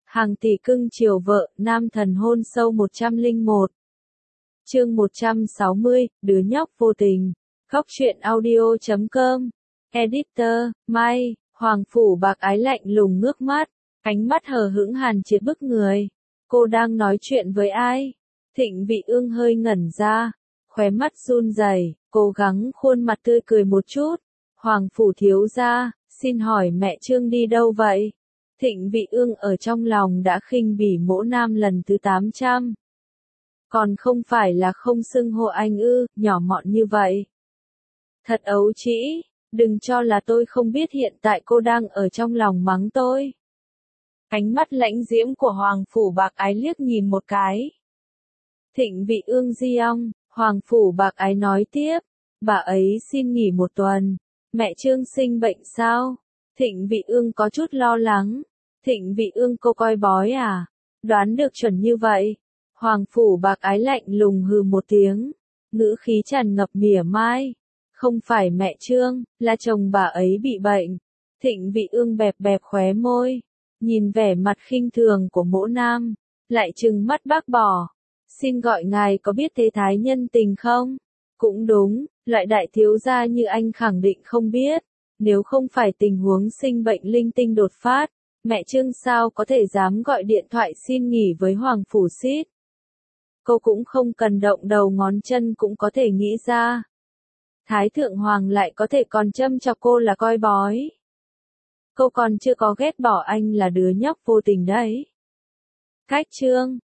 Hàng tỷ cưng chiều vợ, nam thần hôn sâu 101. Chương 160, đứa nhóc vô tình. Góc truyện audio.com. Editor, Mai, Hoàng Phủ Bạc Ái lạnh lùng ngước mắt, ánh mắt hờ hững hàn triệt bức người. Cô đang nói chuyện với ai? Thịnh Vị Ương hơi ngẩn ra, khóe mắt run rẩy, cố gắng khuôn mặt tươi cười một chút. Hoàng Phủ thiếu gia, xin hỏi mẹ Trương đi đâu vậy? Thịnh Vị Ương ở trong lòng đã khinh bỉ Mỗ Nam lần thứ 800. Còn không phải là không xưng hô anh ư, nhỏ mọn như vậy. Thật ấu trĩ, đừng cho là tôi không biết hiện tại cô đang ở trong lòng mắng tôi. Ánh mắt lãnh diễm của Hoàng Phủ Bạc Ái liếc nhìn một cái. Thịnh Vị Ương di ong, Hoàng Phủ Bạc Ái nói tiếp, bà ấy xin nghỉ một tuần. Mẹ Trương sinh bệnh sao? Thịnh Vị Ương có chút lo lắng. Thịnh Vị Ương cô coi bói à? Đoán được chuẩn như vậy. Hoàng Phủ Bạc Ái lạnh lùng hừ một tiếng, ngữ khí tràn ngập mỉa mai. Không phải mẹ Trương, là chồng bà ấy bị bệnh. Thịnh Vị Ương bẹp bẹp khóe môi, nhìn vẻ mặt khinh thường của Mỗ Nam, lại trừng mắt bác bỏ. Xin gọi ngài có biết thế thái nhân tình không? Cũng đúng, loại đại thiếu gia như anh khẳng định không biết. Nếu không phải tình huống sinh bệnh linh tinh đột phát, mẹ Trương sao có thể dám gọi điện thoại xin nghỉ với Hoàng Phủ Xít. Cô cũng không cần động đầu ngón chân cũng có thể nghĩ ra. Thái Thượng Hoàng lại có thể còn châm chọc cô là coi bói. Cô còn chưa có ghét bỏ anh là đứa nhóc vô tình đấy. Cách Trương,